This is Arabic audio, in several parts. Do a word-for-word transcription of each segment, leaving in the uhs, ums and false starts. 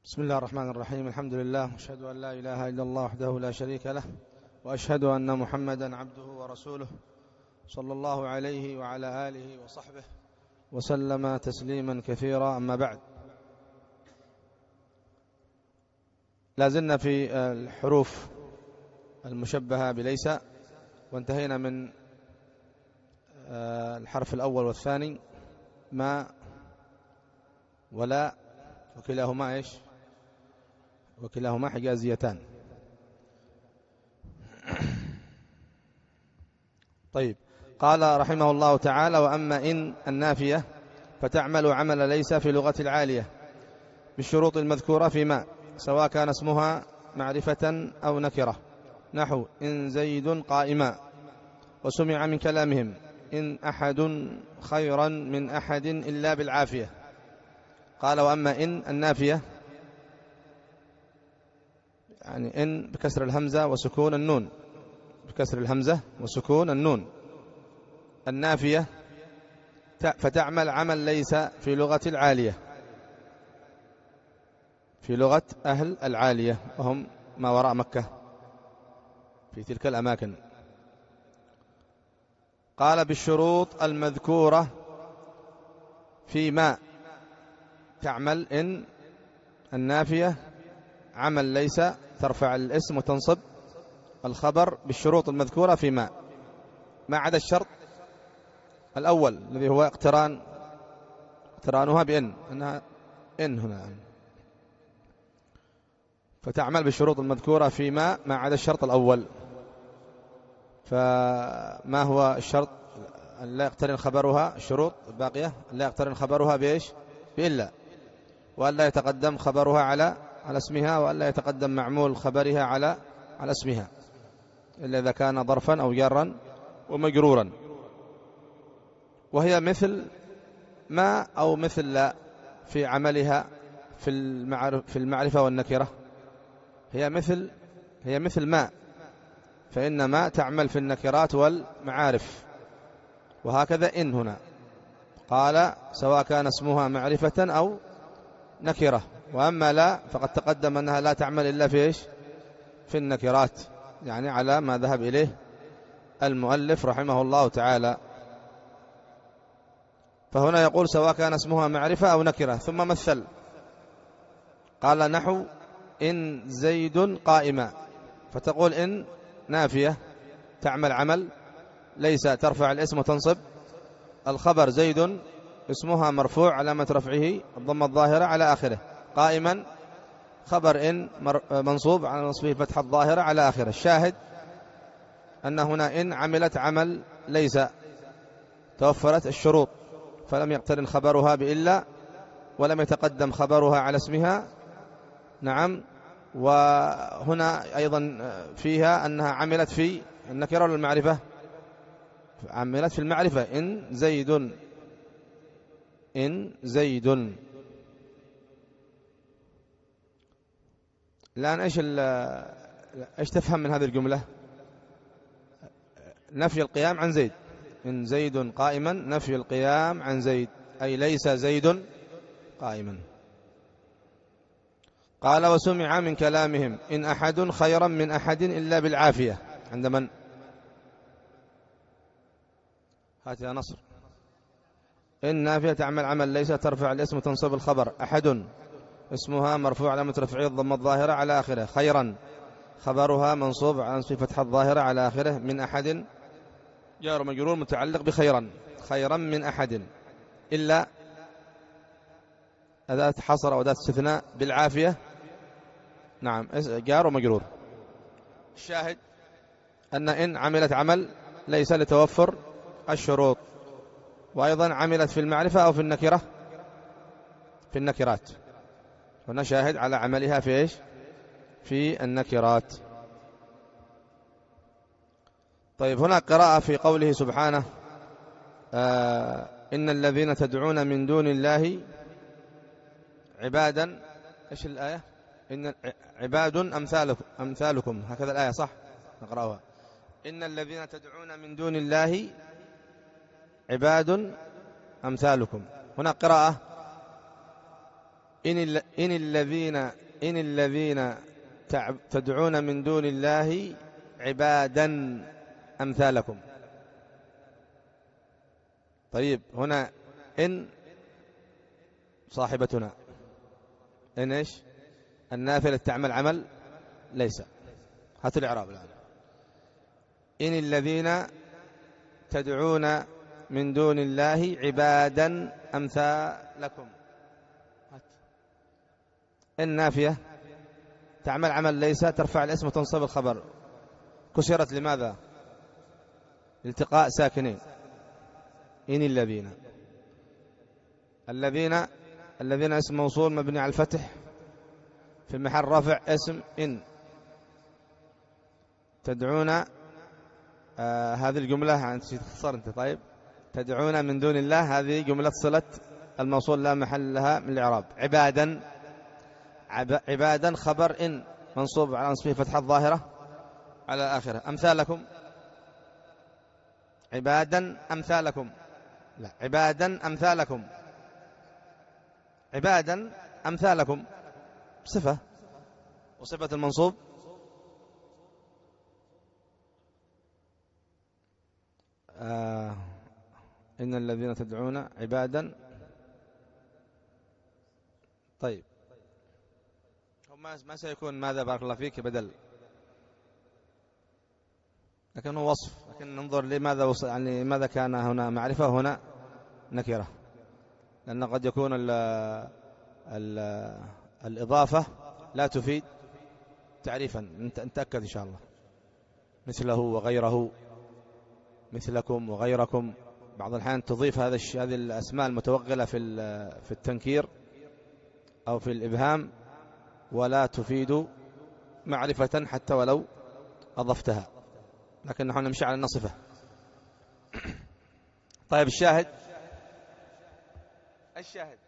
بسم الله الرحمن الرحيم. الحمد لله، وأشهد أن لا إله إلا الله وحده لا شريك له، وأشهد أن محمدا عبده ورسوله صلى الله عليه وعلى آله وصحبه وسلم تسليما كثيرا. أما بعد، لازلنا في الحروف المشبهة بليس، وانتهينا من الحرف الأول والثاني ما ولا، وكلاهما إيش؟ وكلاهما حجازيتان. طيب، قال رحمه الله تعالى: وأما إن النافية فتعمل عمل ليس في لغة العالية بالشروط المذكورة فيما، سواء كان اسمها معرفة أو نكرة، نحو إن زيد قائما، وسمع من كلامهم إن أحد خيرا من أحد إلا بالعافية. قال: وأما إن النافية، يعني إن بكسر الهمزة وسكون النون، بكسر الهمزة وسكون النون، النافية فتعمل عمل ليس في لغة العالية، في لغة أهل العالية وهم ما وراء مكة في تلك الأماكن. قال: بالشروط المذكورة فيما، تعمل إن النافية عمل ليس، ترفع الاسم وتنصب الخبر بالشروط المذكورة فيما، ما عدا الشرط الأول الذي هو اقتران اقترانها بإن، أنها إن هنا، فتعمل بالشروط المذكورة فيما ما عدا الشرط الأول. فما هو الشرط؟ أن لا يقترن خبرها، الشروط الباقية لا يقترن خبرها بإيش؟ بإلا، وأن لا يتقدم خبرها على على اسمها، وأن لا يتقدم معمول خبرها على على اسمها إلا إذا كان ظرفا أو جارا ومجرورا. وهي مثل ما أو مثل لا في عملها في المعرفة في المعرفة والنكرة. هي مثل هي مثل ما، فإن ما تعمل في النكرات والمعارف، وهكذا إن هنا. قال: سواء كان اسمها معرفة أو نكرة. وأما لا فقد تقدم أنها لا تعمل إلا في إيش؟ في النكرات، يعني على ما ذهب إليه المؤلف رحمه الله تعالى. فهنا يقول: سواء كان اسمها معرفة أو نكرة. ثم مثل، قال: نحو إن زيد قائما، فتقول إن نافية تعمل عمل ليس، ترفع الاسم وتنصب الخبر زيد، اسمها مرفوع علامة رفعه الضمة الظاهرة على آخره، قائما خبر إن منصوب على نصبه فتح الظاهرة على آخره. الشاهد أن هنا إن عملت عمل ليس، توفرت الشروط، فلم يقترن خبرها بإلا، ولم يتقدم خبرها على اسمها. نعم. وهنا أيضا فيها أنها عملت في النكرة ولا المعرفة؟ عملت في المعرفة. إن زيد إن زيد الآن إيش إيش تفهم من هذه الجملة؟ نفي القيام عن زيد. إن زيد قائما، نفي القيام عن زيد، أي ليس زيد قائما. قال: وسمع من كلامهم إن أحد خيرا من أحد إلا بالعافية. عند من؟ هات يا نصر. إن نافية تعمل عمل ليس، ترفع الاسم وتنصب الخبر أحد، اسمها مرفوع علامة رفعه الضمة الظاهرة على آخره، خيرا خبرها منصوب على نصب فتح الظاهرة على آخره، من أحد جار مجرور متعلق بخيرا، خيرا من أحد، إلا أداة حصر أو أداة استثناء بالعافية. نعم، جار ومجرور. الشاهد أن إن عملت عمل ليس لتوفر الشروط، وأيضا عملت في المعرفة أو في النكرة، في النكرات. هنا شاهد على عملها في إيش؟ في النكرات. طيب، هنا قراءة في قوله سبحانه: آه إن الذين تدعون من دون الله عبادا، إيش الآية؟ إن عباد أمثالكم, أمثالكم هكذا الآية صح؟ نقرأها: إن الذين تدعون من دون الله عباد أمثالكم. هنا قراءة إن, إن الذين إن الذين تدعون من دون الله عبادا أمثالكم. طيب هنا إن صاحبتنا إن إيش النافلة تعمل عمل ليس. هاتوا الإعراب الآن. إن الذين تدعون من دون الله عبادا أمثالكم. إن نافية تعمل عمل ليس، ترفع الاسم وتنصب الخبر. كسرت لماذا؟ التقاء ساكنين. إن الذين الذين الذين اسم موصول مبني على الفتح في محل رفع اسم إن. تدعون آه هذه الجملة أنت تختصر أنت. طيب تدعون من دون الله هذه جملة صلة الموصول لا محل لها من الإعراب. عبادا عبادا خبر إن منصوب على نصبه فتحة الظاهرة على آخره. أمثالكم عبادا أمثالكم لا عبادا أمثالكم. عبادا أمثالكم صفة، وصفة المنصوب آه إن الذين تدعون عبادا. طيب ما سيكون ماذا بارك الله فيك بدل، لكنه وصف. لكن ننظر لماذا وصف، يعني ماذا كان هنا معرفة وهنا نكرة، لأن قد يكون ال ال الإضافة لا تفيد تعريفا. نتأكد إن شاء الله. مثله وغيره، مثلكم وغيركم. بعض الأحيان تضيف هذا هذه الأسماء المتوغلة في في التنكير أو في الإبهام ولا تفيد معرفة حتى ولو أضفتها، لكن نحن نمشي على النصفة. طيب الشاهد الشاهد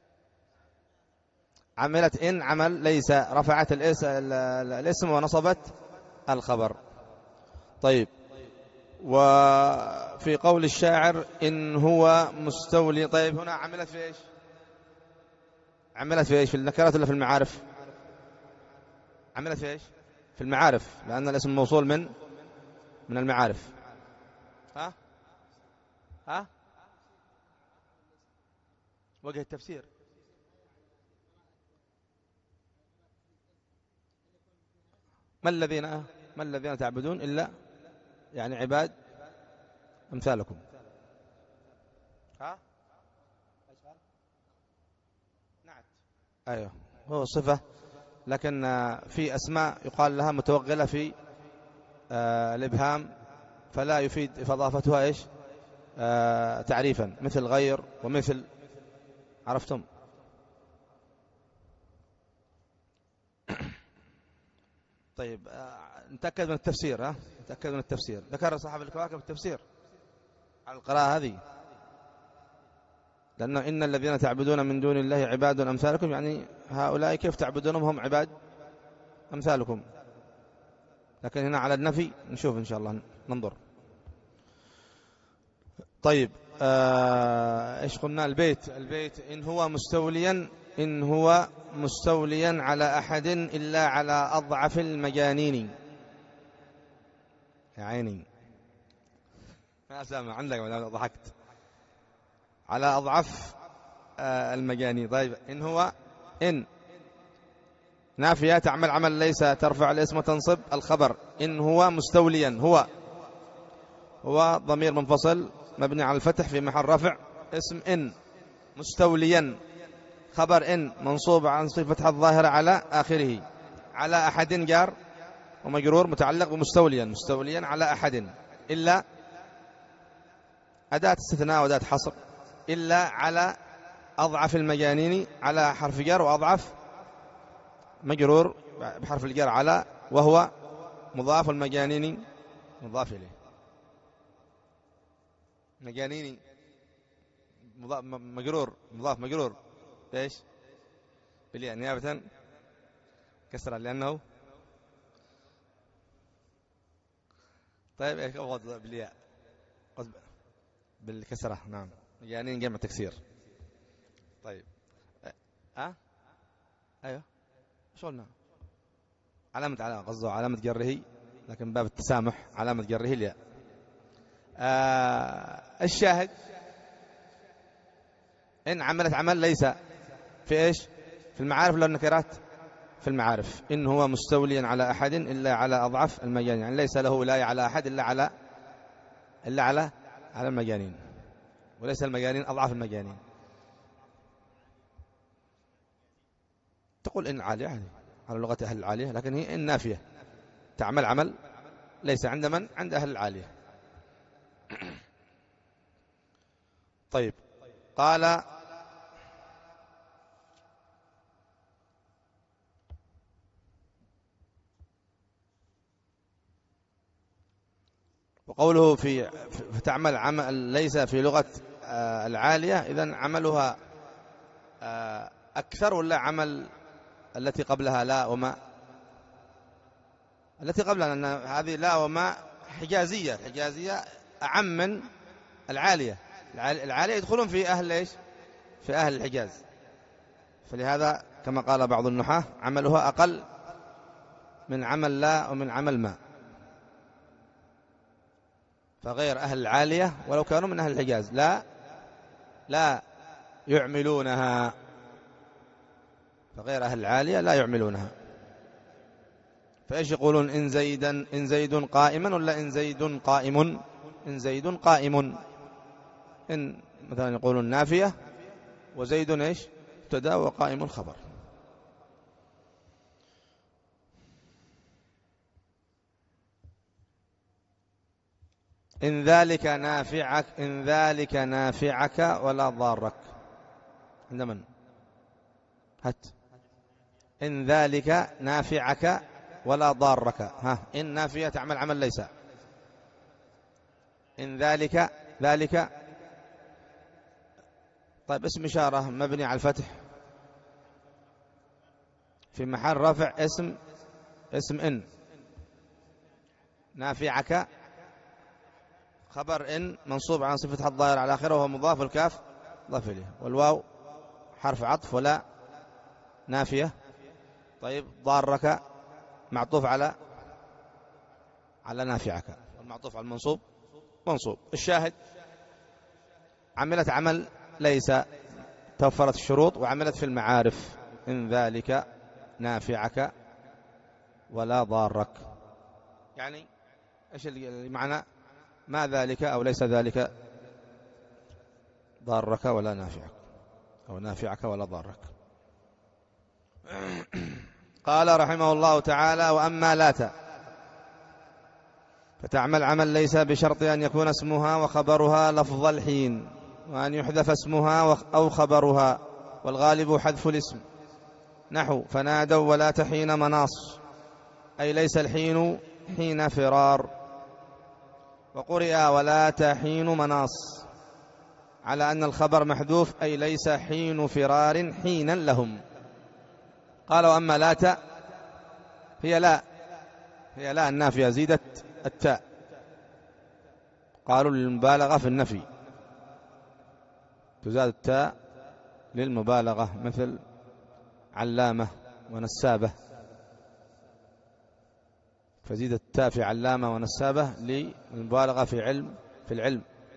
عملت إن عمل ليس، رفعت الاسم ونصبت الخبر. طيب وفي قول الشاعر إن هو مستولي. طيب هنا عملت في إيش؟ عملت في إيش؟ في النكرات ولا في المعارف؟ عملت في إيش؟ في المعارف، لأن الاسم موصول من من المعارف. ها ها وجه التفسير ما الذين ما الذين تعبدون إلا يعني عباد أمثالكم. ها نعت أيوه هو صفة، لكن في أسماء يقال لها متوغلة في آه الإبهام فلا يفيد إضافتها إيش آه تعريفا، مثل غير ومثل. عرفتم؟ طيب آه نتأكد من التفسير. ها نتأكد من التفسير. ذكر صاحب الكواكب التفسير على القراءة هذه، لأن إن الذين تعبدون من دون الله عباد أمثالكم، يعني هؤلاء كيف تعبدونهم هم عباد أمثالكم. لكن هنا على النفي نشوف إن شاء الله ننظر. طيب آه إيش قلنا؟ البيت البيت إن هو مستوليا إن هو مستوليا على أحد إلا على أضعف المجانين. يا عيني ما سامع عندك ضحكت. على أضعف آه المجانين. طيب إن هو إن نافية تعمل عمل ليس، ترفع الاسم وتنصب الخبر. إن هو مستوليا، هو هو ضمير منفصل مبني على الفتح في محل رفع اسم إن. مستوليا خبر إن منصوب عن صفة الظاهرة على آخره. على أحد جار ومجرور متعلق بمستوليا. مستوليا على أحد إلا أداة استثناء وأداة حصر. إلا على أضعف المجانين، على حرف جر وأضعف مجرور بحرف الجر على، وهو مضاف المجانين مضاف إليه. مجانين مضاف مجرور مضاف مجرور ايش بالياء نيابة كسرة لأنه. طيب ايش أفضل بالياء بالكسرة؟ نعم مجانين جمع تكسير. طيب أه أيوه شو قلنا؟ علامة علامة قصده علامة جره، لكن باب التسامح علامة جره الياء. آه الشاهد إن عملت عمل ليس في إيش؟ في المعارف ولا النكرات؟ في المعارف. إن هو مستوليا على أحد إلا على أضعف المجانين، يعني ليس له ولاية على أحد إلا على إلا على على المجانين، وليس المجانين أضعف المجانين. تقول إن عالية يعني على لغة أهل العالية، لكن هي إن نافية تعمل عمل ليس عند من؟ عند أهل العالية. طيب قال وقوله في فتعمل عمل ليس في لغة العالية، إذن عملها أكثر ولا عمل التي قبلها لا وما؟ التي قبلها، لأن هذه لا وما حجازية، الحجازية أعم من العالية. العالية يدخلون في أهل إيش؟ في أهل الحجاز، فلهذا كما قال بعض النحاة عملها أقل من عمل لا ومن عمل ما. فغير أهل العالية ولو كانوا من أهل الحجاز لا لا يعملونها، فغير أهل العالية لا يعملونها. فإيش يقولون؟ إن زيدا إن زيد قائما ولا إن زيد قائم؟ إن زيد قائم. إن مثلا يقولون نافية وزيد إيش؟ مبتدا وقائم الخبر. إن ذلك نافعك إن ذلك نافعك ولا ضارك. عند من؟ هات. إن ذلك نافعك ولا ضارك. ها إن نافية تعمل عمل ليس. إن ذلك ذلك طيب اسم إشارة مبني على الفتح في محل رفع اسم اسم إن. نافعك خبر إن منصوب على صفة الضائر على آخره وهو مضاف، الكاف ضاف إليه، والواو حرف عطف ولا نافية. طيب ضارك معطوف على على نافعك، والمعطوف على المنصوب منصوب. الشاهد عملت عمل ليس، توفرت الشروط وعملت في المعارف. إن ذلك نافعك ولا ضارك، يعني إيش المعنى؟ ما ذلك أو ليس ذلك ضارك ولا نافعك، أو نافعك ولا ضارك. قال رحمه الله تعالى: وأما لات فتعمل عمل ليس بشرط أن يكون اسمها وخبرها لفظ الحين، وأن يحذف اسمها أو خبرها، والغالب حذف الاسم. نحو فنادوا ولا تحين مناص، أي ليس الحين حين فرار. وقرئ ولا تحين مناص على أن الخبر محذوف، أي ليس حين فرار حينا لهم. قال: وأما لات هي لا هي لا النافية زيدت التاء، قالوا للمبالغة في النفي تزاد التاء للمبالغة، مثل علامة ونسابة، فزيدت التاء في علامة ونسابة للمبالغة في علم في العلم،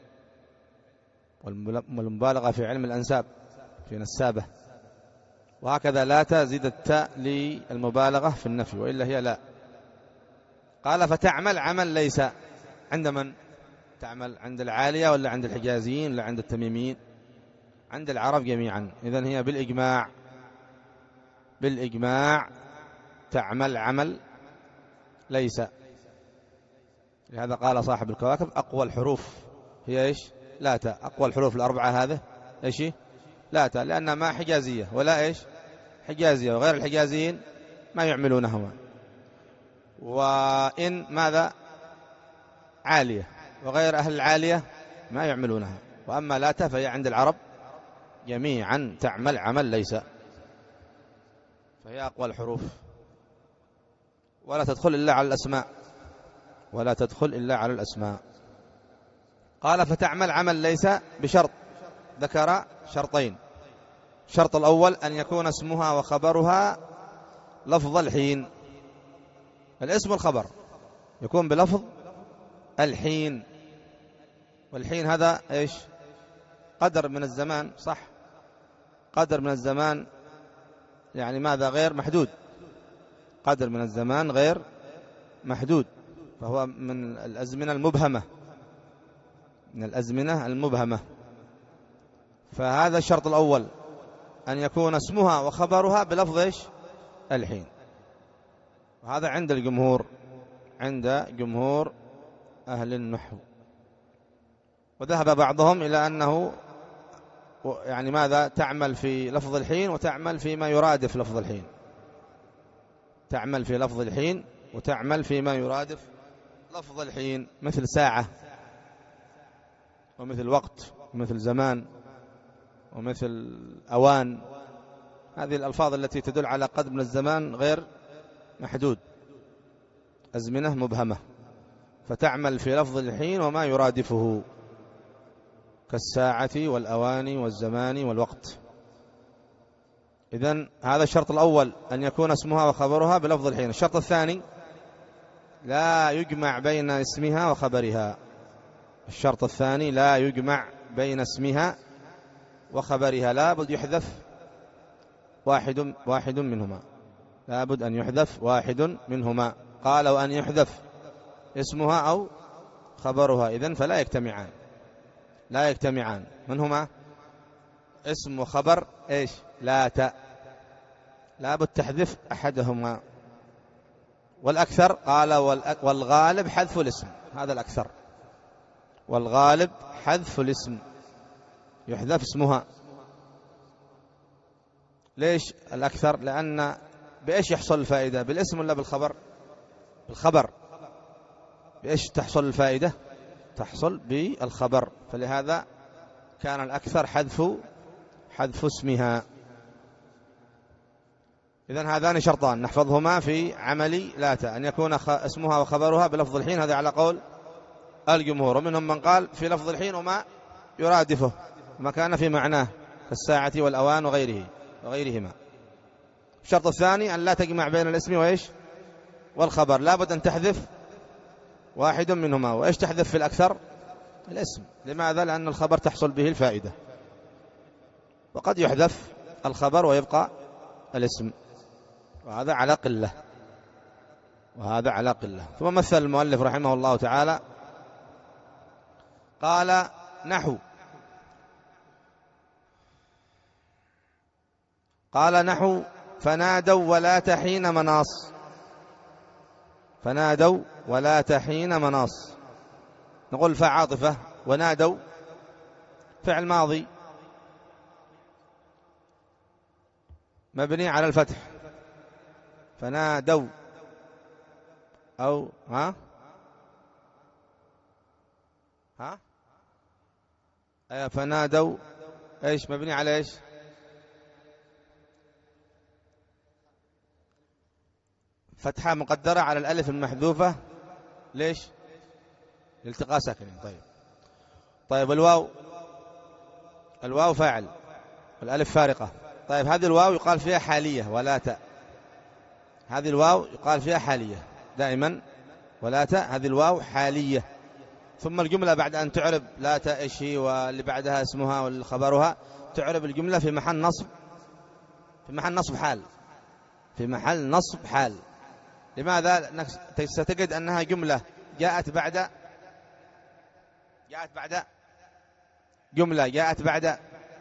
والمبالغة في علم الأنساب في نسابة. وهكذا لا تزيد التاء للمبالغة في النفي، وإلا هي لا. قال: فتعمل عمل ليس عند من؟ تعمل عند العالية ولا عند الحجازيين ولا عند التميميين؟ عند العرب جميعا. إذن هي بالإجماع بالإجماع تعمل عمل ليس. لهذا قال صاحب الكواكب: أقوى الحروف هي إيش؟ لا تاء. أقوى الحروف الأربعة هذا إيش؟ لا تاء، لأنها ما حجازية ولا إيش؟ حجازية، وغير الحجازيين ما يعملونهما. وإن ماذا؟ عالية، وغير أهل العالية ما يعملونها. وأما لا تاء فهي عند العرب جميعا تعمل عمل ليس، فهي أقوى الحروف، ولا تدخل إلا على الأسماء ولا تدخل إلا على الأسماء. قال: فتعمل عمل ليس بشرط، ذكر شرطين: الشرط الأول أن يكون اسمها وخبرها لفظ الحين. الاسم والخبر يكون بلفظ الحين، والحين هذا إيش؟ قدر من الزمان، صح؟ قدر من الزمان يعني ماذا؟ غير محدود. قدر من الزمان غير محدود، فهو من الأزمنة المبهمة، من الأزمنة المبهمة. فهذا الشرط الأول، أن يكون اسمها وخبرها بلفظ إيش؟ الحين. وهذا عند الجمهور، عند جمهور أهل النحو. وذهب بعضهم إلى أنه يعني ماذا؟ تعمل في لفظ الحين وتعمل فيما يرادف لفظ الحين، تعمل في لفظ الحين وتعمل فيما يرادف لفظ الحين، مثل ساعة ومثل وقت ومثل زمان ومثل أوان. هذه الألفاظ التي تدل على قدر من الزمان غير محدود، أزمنة مبهمة، فتعمل في لفظ الحين وما يرادفه كالساعة والأواني والزمان والوقت. إذن هذا الشرط الأول، أن يكون اسمها وخبرها بلفظ الحين. الشرط الثاني لا يجمع بين اسمها وخبرها. الشرط الثاني لا يجمع بين اسمها وخبرها، لا بد يحذف واحد واحد منهما، لا بد أن يحذف واحد منهما. قالوا أن يحذف اسمها أو خبرها، إذن فلا يجتمعان، لا يجتمعان. من هما؟ اسم وخبر إيش؟ لا تاء، لا بد تحذف أحدهما. والأكثر قال والغالب حذف الاسم، هذا الأكثر، والغالب حذف الاسم، يحذف اسمها. ليش الأكثر؟ لأن بإيش يحصل الفائدة؟ بالاسم ولا بالخبر؟ بالخبر. بإيش تحصل الفائدة؟ تحصل بالخبر، فلهذا كان الأكثر حذف حذف اسمها. إذن هذان شرطان نحفظهما في عمل لا تاء، أن يكون اسمها وخبرها بلفظ الحين، هذا على قول الجمهور. ومنهم من قال في لفظ الحين وما يرادفه، ما كان في معناه كالساعة والأوان وغيره وغيرهما. الشرط الثاني أن لا تجمع بين الاسم وإيش؟ والخبر، لا بد أن تحذف واحد منهما. وإيش تحذف في الأكثر؟ الاسم. لماذا؟ لأن الخبر تحصل به الفائدة، وقد يحذف الخبر ويبقى الاسم، وهذا على قلة، وهذا على قلة. ثم مثل المؤلف رحمه الله تعالى قال نحو قال نحو فنادوا ولا تحين مناص. فنادوا ولا تحين مناص، نقول فعاطفة، ونادوا فعل ماضي مبني على الفتح. فنادوا أو ها ها أي فنادوا إيش مبني على إيش؟ فتحة مقدرة على الألف المحذوفة. ليش؟ الالتقاء ساكنين. طيب طيب الواو، الواو فاعل والألف فارقة. طيب هذه الواو يقال فيها حالية ولا تاء، هذه الواو يقال فيها حالية دائما ولا تاء، هذه الواو حالية. ثم الجملة بعد أن تعرب لا تاء إيش هي واللي بعدها اسمها والخبرها، تعرب الجملة في محل نصب، في محل نصب حال، في محل نصب حال. لماذا؟ ستجد أنها جملة جاءت بعد جاءت بعد جملة جاءت بعد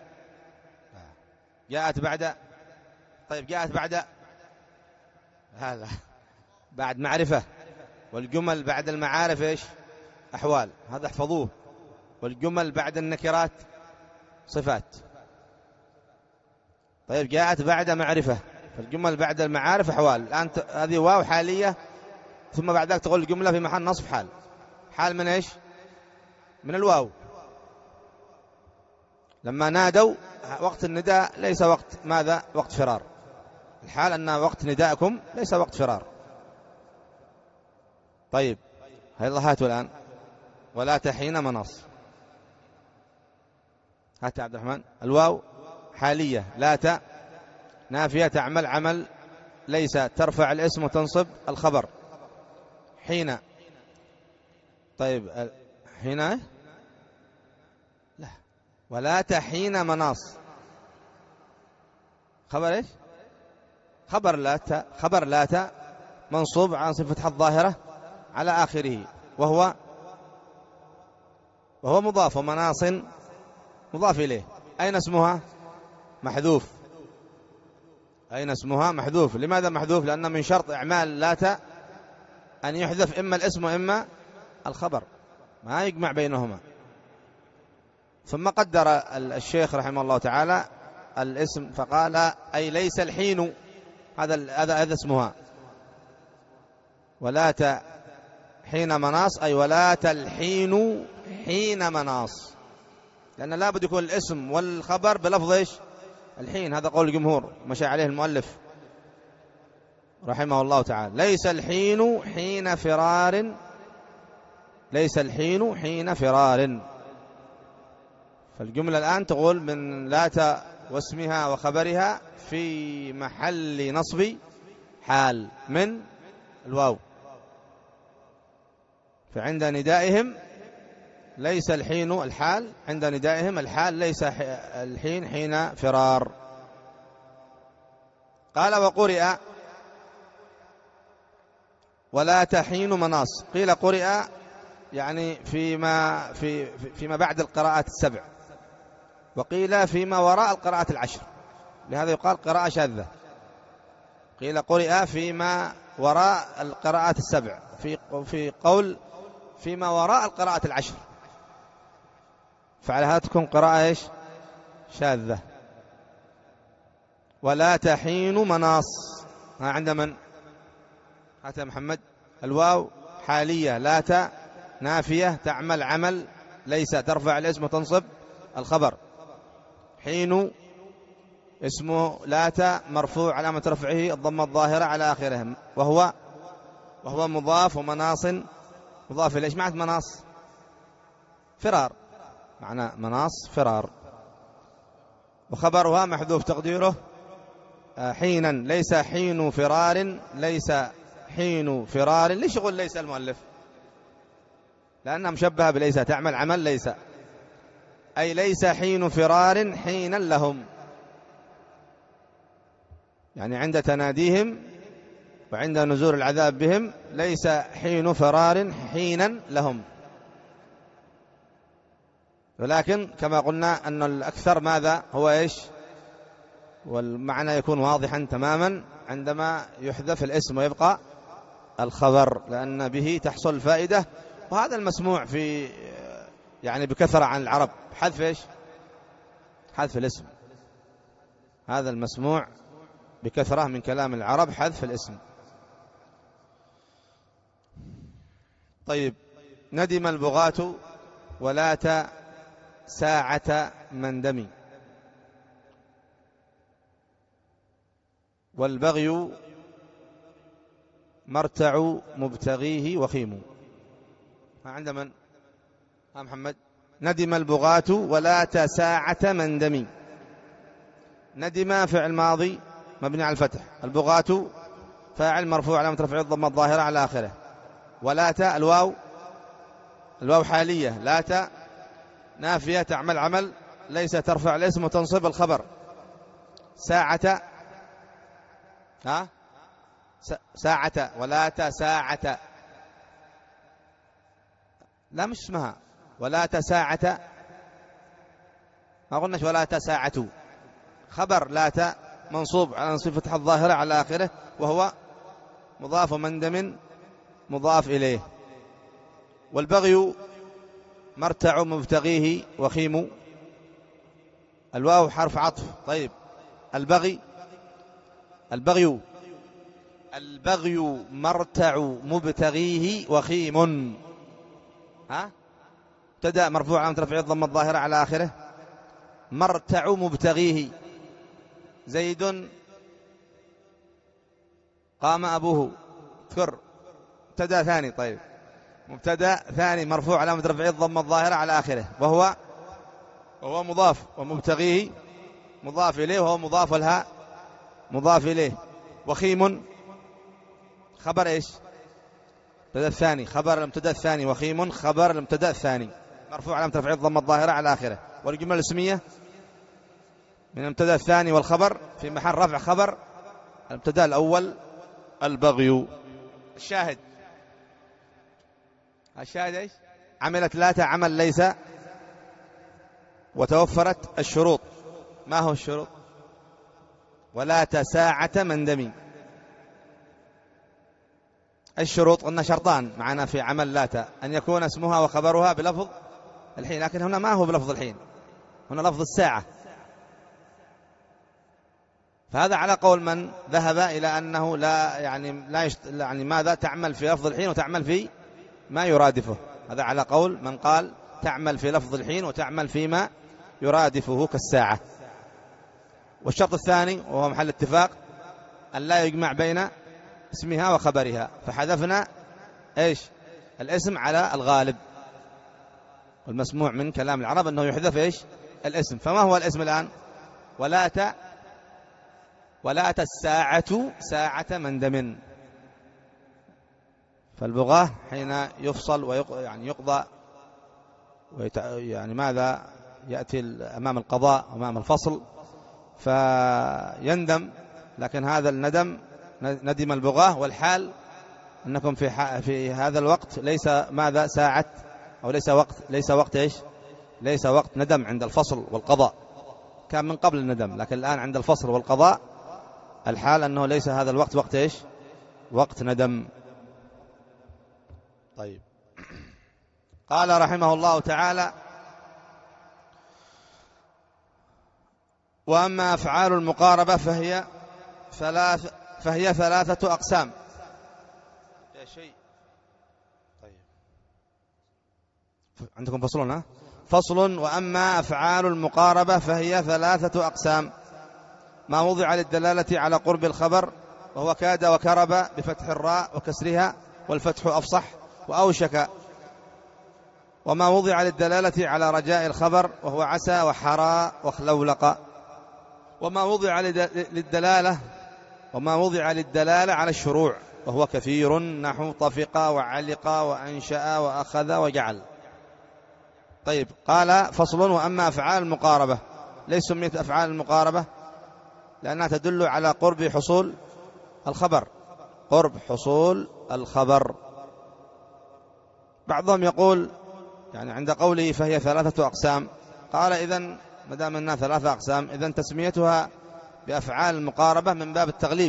جاءت بعد طيب جاءت بعد هذا بعد معرفة، والجمل بعد المعارف إيش؟ أحوال، هذا احفظوه. والجمل بعد النكرات صفات. طيب جاءت بعد معرفة، فالجمل بعد المعارف أحوال. الآن هذه واو حالية، ثم بعد ذلك تقول الجملة في محل نصب حال. حال من إيش؟ من الواو. لما نادوا وقت النداء ليس وقت ماذا؟ وقت فرار. الحال أن وقت نداءكم ليس وقت فرار. طيب هيا هاتوا الآن ولا تحين مناص. هات عبد الرحمن. الواو حالية، لا نافية تعمل عمل ليس، ترفع الاسم وتنصب الخبر. حين، طيب حين لا، ولا حين مناص، خبر ايش؟ خبر لا، خبر لا منصوب عن صفة الظاهرة على آخره، وهو وهو مضاف، ومناص مضاف إليه. أين اسمها؟ محذوف. أين اسمها؟ محذوف. لماذا محذوف؟ لأن من شرط إعمال لا أن يحذف إما الاسم وإما الخبر، ما يجمع بينهما. ثم قدر الشيخ رحمه الله تعالى الاسم فقال أي ليس الحين، هذا هذا هذا اسمها. ولا حين مناص أي ولا الحين حين مناص، لأن لا بد يكون الاسم والخبر بلفظ إيش؟ الحين. هذا قول الجمهور مشى عليه المؤلف رحمه الله تعالى. ليس الحين حين فرار، ليس الحين حين فرار. فالجملة الآن تقول من لا واسمها وخبرها في محل نصب حال من الواو. فعند ندائهم ليس الحين الحال، عند ندائهم الحال ليس الحين حين فرار. قال وقرئ ولا تحين مناص. قيل قرئ يعني فيما في فيما بعد القراءات السبع، وقيل فيما وراء القراءات العشر، لهذا يقال قراءة شاذة. قيل قرئ فيما وراء القراءات السبع، في في قول فيما وراء القراءات العشر، فعلى هذا تكون قراءة ايش؟ شاذة. ولا تحين مناص، ها عند من؟ هات محمد. الواو حالية، لا نافية تعمل عمل ليس، ترفع الاسم وتنصب الخبر. حين اسمه لا مرفوع علامة رفعه الضمة الظاهرة على آخره، وهو وهو مضاف، ومناص مضاف إليه. ايش معنى مناص؟ فرار، معنى مناص فرار. وخبرها محذوف تقديره حينا، ليس حين فرار، ليس حين فرار. ليش يقول ليس المؤلف؟ لأنها مشبهة بليس، تعمل عمل ليس، أي ليس حين فرار حينا لهم، يعني عند تناديهم وعند نزول العذاب بهم ليس حين فرار حينا لهم. ولكن كما قلنا أن الأكثر ماذا هو إيش؟ والمعنى يكون واضحا تماما عندما يحذف الاسم ويبقى الخبر، لأن به تحصل الفائدة. وهذا المسموع في يعني بكثرة عن العرب، حذف إيش؟ حذف الاسم. هذا المسموع بكثرة من كلام العرب، حذف الاسم. طيب، ندم البغاة ولات ساعة مندم، والبغي مرتع مبتغيه وخيم. ما عند من؟ ها محمد. ندم البغاة ولات ساعة مندم. ندم فعل ماضي مبني على الفتح، البغاة فاعل مرفوع علامة رفعه الضمة الظاهرة على آخره. ولات الواو الواو حالية، لات نافية تعمل عمل ليس، ترفع الاسم وتنصب الخبر. ساعة، ها ساعة، ولات ساعة، لا مش اسمها ولات ساعة، ما قلناش ولات ساعة. خبر لات منصوب على صفة الظاهرة على آخره، وهو مضاف ومندم مضاف إليه. والبغي مرتع مبتغيه وخيم، الواو حرف عطف. طيب، البغي البغي البغي مرتع مبتغيه وخيم، ها ابتدأ مرفوع علامة رفعه الضمة الظاهرة على آخره. مرتع مبتغيه، زيد قام أبوه، اذكر ابتدأ ثاني. طيب، مبتدأ ثاني مرفوع علامة رفعه الضمة الظاهرة على آخره، وهو وهو مضاف، ومبتغيه مضاف إليه وهو مضاف لها مضاف إليه. وخيم خبر إيش؟ المبتدا الثاني، خبر المبتدا الثاني. وخيم خبر المبتدا الثاني مرفوع علامة رفعه الضمة الظاهرة على آخره. والجملة الاسمية من المبتدا الثاني والخبر في محل رفع خبر المبتدا الأول البغي. الشاهد الشاهد إيش؟ عملت لا تعمل ليس وتوفرت الشروط. ما هو الشروط؟ ولا تساعة مندمي. الشروط قلنا شرطان معنا في عمل لاتا، أن يكون اسمها وخبرها بلفظ الحين، لكن هنا ما هو بلفظ الحين، هنا لفظ الساعة. فهذا على قول من ذهب إلى أنه لا يعني لا يشت... يعني ماذا تعمل في لفظ الحين وتعمل في ما يرادفه. هذا على قول من قال تعمل في لفظ الحين وتعمل فيما يرادفه كالساعة. والشرط الثاني وهو محل اتفاق أن لا يجمع بين اسمها وخبرها، فحذفنا إيش؟ الاسم على الغالب، والمسموع من كلام العرب أنه يحذف إيش؟ الاسم. فما هو الاسم الآن؟ ولات ولات الساعة ساعة مندم. فالبغاة حين يفصل ويق... يعني يقضى ويت... يعني ماذا يأتي أمام القضاء أمام الفصل فيندم، لكن هذا الندم ندم البغاة، والحال أنكم في ح... في هذا الوقت ليس ماذا ساعة أو ليس وقت ليس وقت إيش؟ ليس وقت ندم عند الفصل والقضاء، كان من قبل الندم، لكن الآن عند الفصل والقضاء الحال أنه ليس هذا الوقت وقت إيش؟ وقت ندم. طيب، قال رحمه الله تعالى: وأما أفعال المقاربة فهي ثلاث فهي ثلاثة أقسام. يا شيء طيب عندكم فصلون ها؟ فصل: وأما أفعال المقاربة فهي ثلاثة أقسام: ما وضع للدلالة على قرب الخبر وهو كاد وكرب بفتح الراء وكسرها والفتح أفصح وأوشك، وما وضع للدلالة على رجاء الخبر وهو عسى وحراء وخلولق، وما وضع للدلالة وما وضع للدلالة على الشروع وهو كثير نحو طفق وعلق وأنشأ وأخذ وجعل. طيب، قال: فصل: وأما أفعال المقاربة. ليس سميت أفعال المقاربة لأنها تدل على قرب حصول الخبر، قرب حصول الخبر. بعضهم يقول يعني عند قوله فهي ثلاثة أقسام، قال إذن ما دام أنها ثلاثة أقسام إذن تسميتها بأفعال المقاربة من باب التغليب،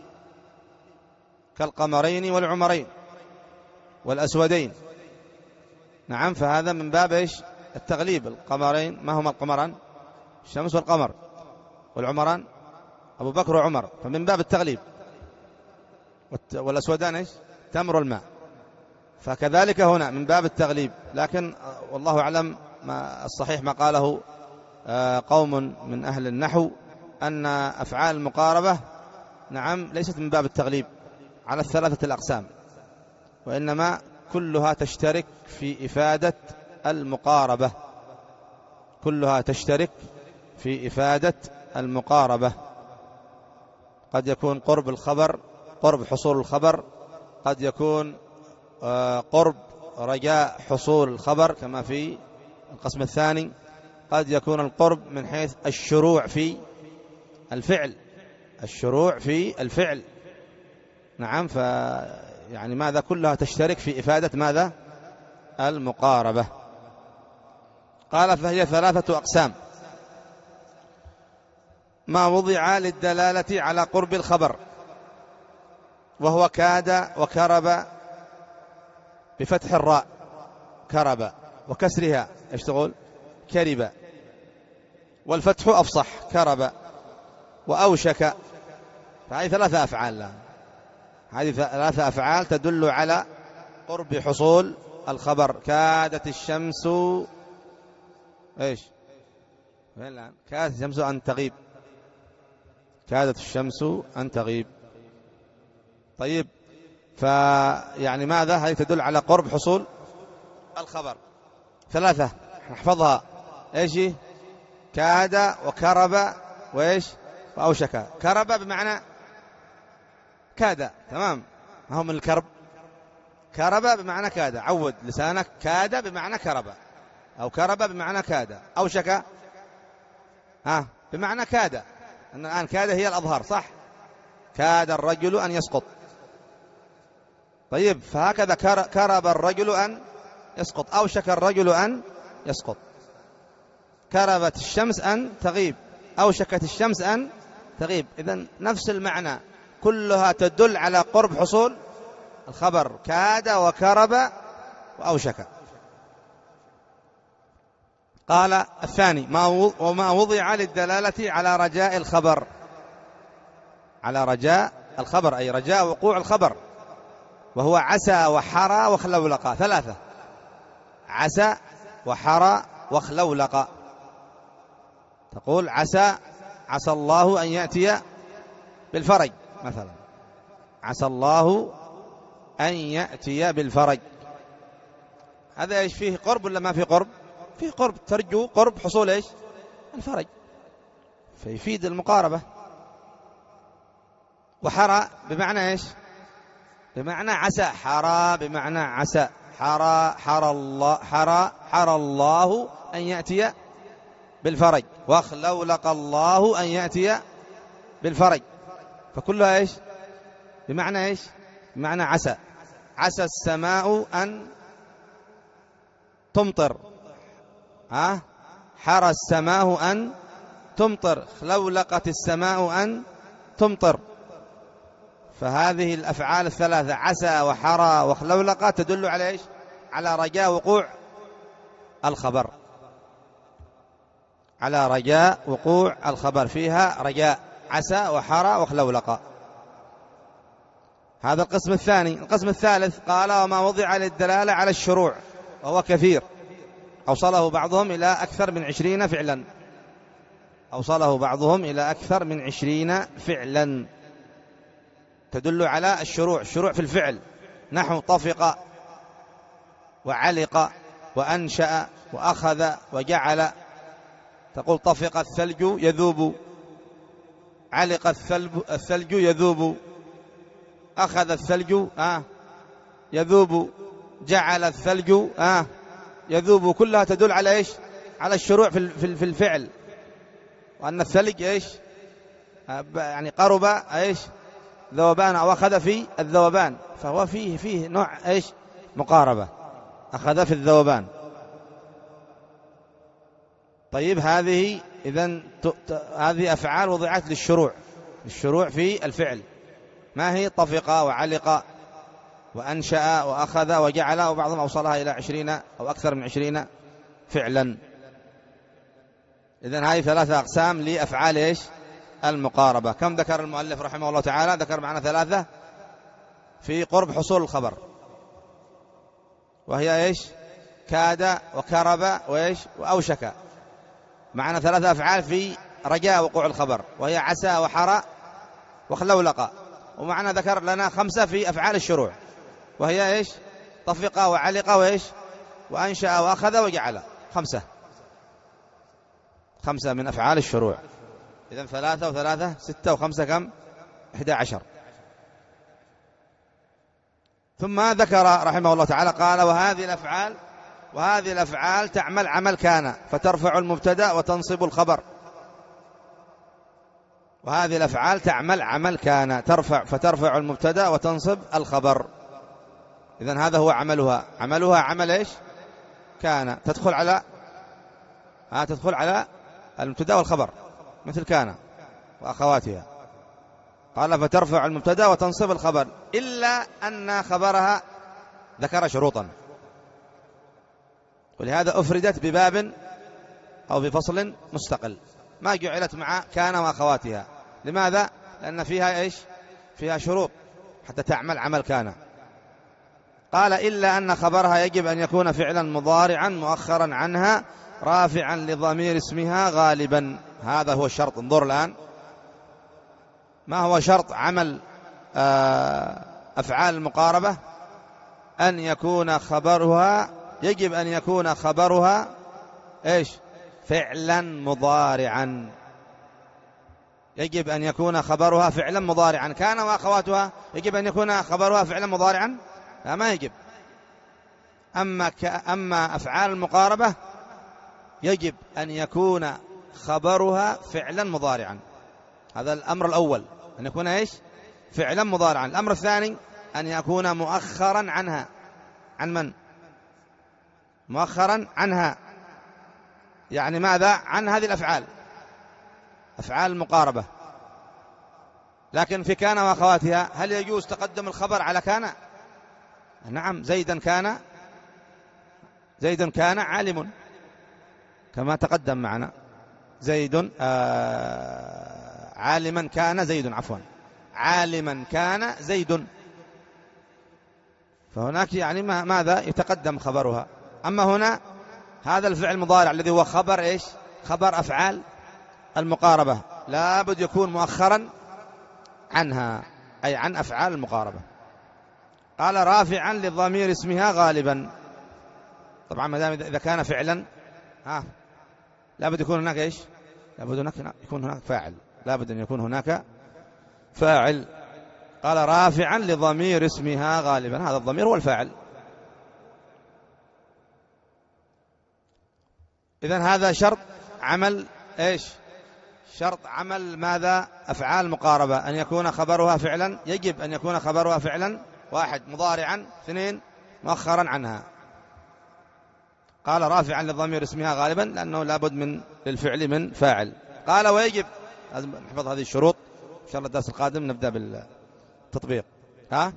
كالقمرين والعمرين والأسودين. نعم، فهذا من باب إيش؟ التغليب. القمرين ما هما القمران؟ الشمس والقمر. والعمران أبو بكر وعمر، فمن باب التغليب. والأسودان إيش؟ تمر والماء. فكذلك هنا من باب التغليب، لكن والله أعلم ما الصحيح ما قاله قوم من أهل النحو أن أفعال المقاربة نعم ليست من باب التغليب على الثلاثة الأقسام، وإنما كلها تشترك في إفادة المقاربة، كلها تشترك في إفادة المقاربة. قد يكون قرب الخبر، قرب حصول الخبر، قد يكون قرب رجاء حصول الخبر كما في القسم الثاني، قد يكون القرب من حيث الشروع في الفعل، الشروع في الفعل. نعم، ف يعني ماذا كلها تشترك في إفادة ماذا؟ المقاربة. قال: فهي ثلاثة أقسام: ما وضع للدلالة على قرب الخبر وهو كاد وكرب بفتح الراء كرب وكسرها يشتغل كرب، والفتح أفصح كرب وأوشك. فهذه ثلاثة أفعال لها. هذه ثلاثة أفعال تدل على قرب حصول الخبر. كادت الشمس إيش؟ كادت الشمس أن تغيب، كادت الشمس أن تغيب. طيب، فيعني ماذا؟ هذه تدل على قرب حصول الخبر. ثلاثة نحفظها: إيش؟ كاد وكرب وإيش وأوشك. كرب بمعنى كاد، تمام، ما هو من الكرب. كرب بمعنى كاد، عود لسانك. كاد بمعنى كرب، أو كرب بمعنى كاد. أوشك ها بمعنى كاد، أن الآن كاد هي الأظهر، صح؟ كاد الرجل أن يسقط. طيب، فهكذا كرب الرجل أن يسقط، أوشك الرجل أن يسقط. كربت الشمس أن تغيب، أوشكت الشمس أن تغيب. إذن نفس المعنى، كلها تدل على قرب حصول الخبر. كاد وكرب وأوشك. قال الثاني: وما وضع للدلالة على رجاء الخبر. على رجاء الخبر أي رجاء وقوع الخبر، وهو عسى وحرى وخلولقا. ثلاثة: عسى وحرى وخلولقا. تقول عسى، عسى الله أن يأتي بالفرج مثلا، عسى الله أن يأتي بالفرج. هذا إيش فيه؟ قرب ولا ما فيه قرب؟ فيه قرب، ترجو قرب حصول إيش؟ الفرج، فيفيد المقاربة. وحرى بمعنى إيش؟ بمعنى عسى. حرى بمعنى عسى. حرى حرى الله حرى حرى الله أن يأتي بالفرج. وخلولق الله أن يأتي بالفرج. فكلها إيش؟ بمعنى إيش؟ بمعنى عسى. عسى السماء أن تمطر، ها؟ حرى السماء أن تمطر. خلولقت السماء أن تمطر. فهذه الأفعال الثلاثة، عسى وحرى وخلولقة، تدل على إيش؟ على رجاء وقوع الخبر. على رجاء وقوع الخبر، فيها رجاء. عسى وحرى وخلولقة. هذا القسم الثاني. القسم الثالث قال: وما وضع للدلالة على الشروع، وهو كثير، أوصله بعضهم إلى أكثر من عشرين فعلا. أوصله بعضهم إلى أكثر من عشرين فعلا تدل على الشروع. الشروع في الفعل، نحو طفق وعلق وأنشأ وأخذ وجعل. تقول طفق الثلج يذوب، علق الثلج يذوب، أخذ الثلج آه يذوب، جعل الثلج آه يذوب. كلها تدل على إيش؟ على الشروع في في الفعل، وأن الثلج إيش؟ يعني قرب إيش؟ ذوبان، أو أخذ في الذوبان. فهو فيه فيه نوع إيش؟ مقاربة. أخذ في الذوبان. طيب، هذه إذن هذه أفعال وضعت للشروع، للشروع في الفعل. ما هي؟ طفق وعلق وأنشأ وأخذ وجعل، وبعضهم أوصلها إلى عشرين أو أكثر من عشرين فعلا. إذن هذه ثلاثة أقسام لأفعال إيش؟ المقاربة. كم ذكر المؤلف رحمه الله تعالى؟ ذكر معنا ثلاثة في قرب حصول الخبر، وهي إيش؟ كاد وكرب وإيش؟ وأوشك. معنا ثلاثة أفعال في رجاء وقوع الخبر، وهي عسى وحرى وخلولق. ومعنا ذكر لنا خمسة في أفعال الشروع، وهي إيش؟ طفق وعلق وإيش؟ وأنشأ وأخذ وجعل. خمسة خمسة من أفعال الشروع. إذن ثلاثة وثلاثة ستة، وخمسة كم؟ إحدى عشر. ثم ذكر رحمه الله تعالى قال: وهذه الأفعال وهذه الأفعال تعمل عمل كان، فترفع المبتدأ وتنصب الخبر. وهذه الأفعال تعمل عمل كان، ترفع فترفع المبتدأ وتنصب الخبر. إذن هذا هو عملها. عملها عمل إيش؟ كان. تدخل على ها تدخل على المبتدأ والخبر، مثل كان وأخواتها. قال: فترفع المبتدأ وتنصب الخبر، إلا أن خبرها ذكر شروطا، ولهذا أفردت بباب أو بفصل مستقل، ما جعلت مع كان وأخواتها. لماذا؟ لأن فيها إيش؟ فيها شروط حتى تعمل عمل كان. قال: إلا أن خبرها يجب أن يكون فعلا مضارعا مؤخرا عنها رافعا لضمير اسمها غالبا. هذا هو الشرط. انظر الآن ما هو شرط عمل أفعال المقاربة: أن يكون خبرها، يجب أن يكون خبرها إيش؟ فعلا مضارعا. يجب أن يكون خبرها فعلا مضارعا. كان وأخواتها يجب أن يكون خبرها فعلا مضارعا؟ لا، ما يجب. أما, ك... أما أفعال المقاربة يجب أن يكون خبرها فعلا مضارعا. هذا الأمر الأول، أن يكون إيش؟ فعلا مضارعا. الأمر الثاني أن يكون مؤخرا عنها. عن من؟ مؤخرا عنها، يعني ماذا؟ عن هذه الأفعال، أفعال المقاربة. لكن في كان وأخواتها هل يجوز تقدم الخبر على كان؟ نعم. زيدا كان زيد كان عالم، كما تقدم معنا. زيد آه عالما كان زيد، عفوا عالما كان زيد. فهناك يعني ماذا؟ يتقدم خبرها. أما هنا هذا الفعل المضارع الذي هو خبر إيش؟ خبر أفعال المقاربة، لا بد يكون مؤخرا عنها، أي عن أفعال المقاربة. قال رافعا للضمير اسمها غالبا. طبعا ما دام إذا كان فعلا ها لا بد يكون هناك إيش؟ لا بد هناك يكون هناك فاعل، لا بد أن يكون هناك فاعل. قال رافعا لضمير اسمها غالبا، هذا الضمير هو الفاعل. إذن هذا شرط عمل إيش؟ شرط عمل ماذا؟ أفعال مقاربة، أن يكون خبرها فعلا. يجب أن يكون خبرها فعلا، واحد مضارعا، اثنين مؤخرا عنها. قال رافعا للضمير اسمها غالبا لأنه لابد من للفعل من فاعل. قال ويجب، لازم نحفظ هذه الشروط إن شاء الله. الدرس القادم نبدأ بالتطبيق. ها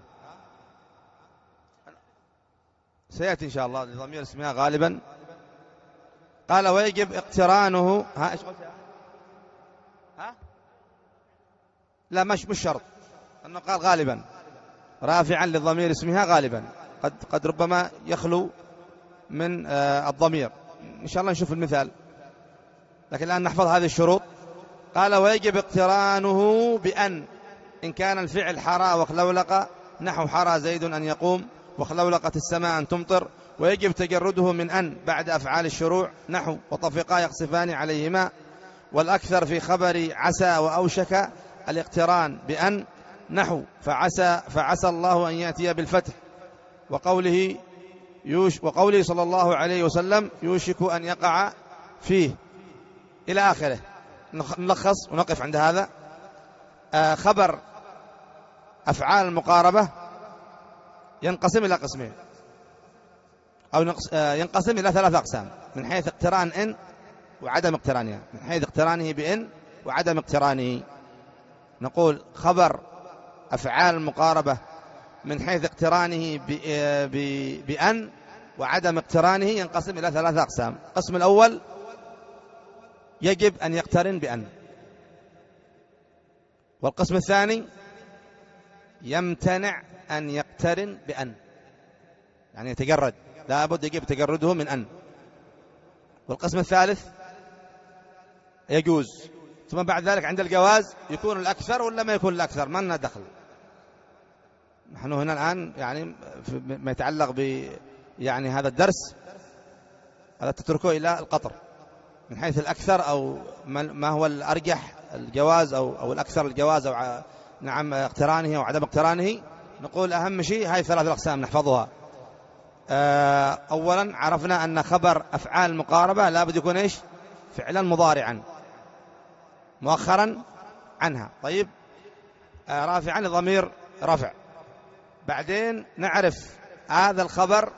سيأتي إن شاء الله لضمير اسمها غالبا. قال ويجب اقترانه. ها ايش قلت؟ ها لا مش مش شرط انه قال غالبا. رافعا للضمير اسمها غالبا، قد قد ربما يخلو من آه الضمير. ان شاء الله نشوف المثال، لكن الان نحفظ هذه الشروط. قال ويجب اقترانه بأن، إن كان الفعل حرى وخلولق، نحو حرى زيد أن يقوم وخلولقت السماء أن تمطر. ويجب تجرده من أن بعد أفعال الشروع، نحو وطفقا يقصفان عليهما. والأكثر في خبر عسى وأوشك الاقتران بأن، نحو فعسى فعسى الله أن يأتي بالفتح. وقوله يوش وقوله صلى الله عليه وسلم يوشك أن يقع فيه، إلى آخره. نلخص ونقف عند هذا. آه خبر أفعال المقاربة ينقسم إلى قسمين، أو ينقسم إلى ثلاث أقسام، من حيث اقتران إن وعدم اقترانها. من حيث اقترانه بإن وعدم اقترانه، نقول خبر أفعال المقاربة من حيث اقترانه بأن وعدم اقترانه ينقسم إلى ثلاث أقسام. القسم الأول يجب أن يقترن بأن، والقسم الثاني يمتنع أن يقترن بأن، يعني يتجرد، لا بد يجب تجرده من أن. والقسم الثالث يجوز. ثم بعد ذلك عند الجواز يكون الأكثر ولا ما يكون الأكثر، ما لنا دخل. نحن هنا الآن يعني ما يتعلق ب يعني هذا الدرس هذا تتركه إلى القطر، من حيث الأكثر أو ما هو الأرجح، الجواز أو أو الأكثر الجواز أو نعم اقترانه أو عدم اقترانه. نقول أهم شيء هاي ثلاث الأقسام نحفظها. أولا عرفنا أن خبر أفعال المقاربة لا بد يكون إيش؟ فعلا مضارعا مؤخرا عنها. طيب رافعا لضمير رفع. بعدين نعرف هذا الخبر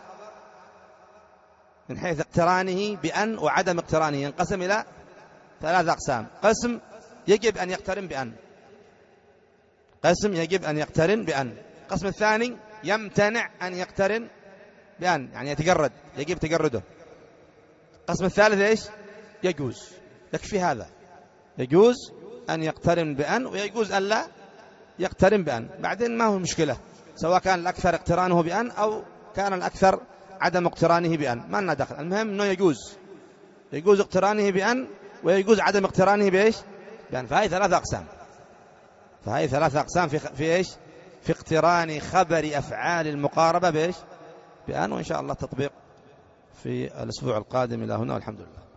من حيث اقترانه بأن وعدم اقترانه ينقسم إلى ثلاث أقسام. قسم يجب أن يقترن بأن، قسم يجب أن يقترن بأن. القسم الثاني يمتنع أن يقترن بأن، يعني يتجرد، يجب تجرده. القسم الثالث إيش؟ يجوز، يكفي هذا، يجوز أن يقترن بأن ويجوز أن لا يقترن بأن. بعدين ما هو مشكلة سواء كان الأكثر اقترانه بأن أو كان الأكثر عدم اقترانه بأن، ما لنا دخل. المهم أنه يجوز، يجوز اقترانه بأن ويجوز عدم اقترانه بإيش؟ بأن. فهي ثلاثة أقسام، فهي ثلاثة أقسام في في إيش؟ في اقتران خبر أفعال المقاربة بإيش؟ بأن. وإن شاء الله تطبيق في الأسبوع القادم. إلى هنا والحمد لله.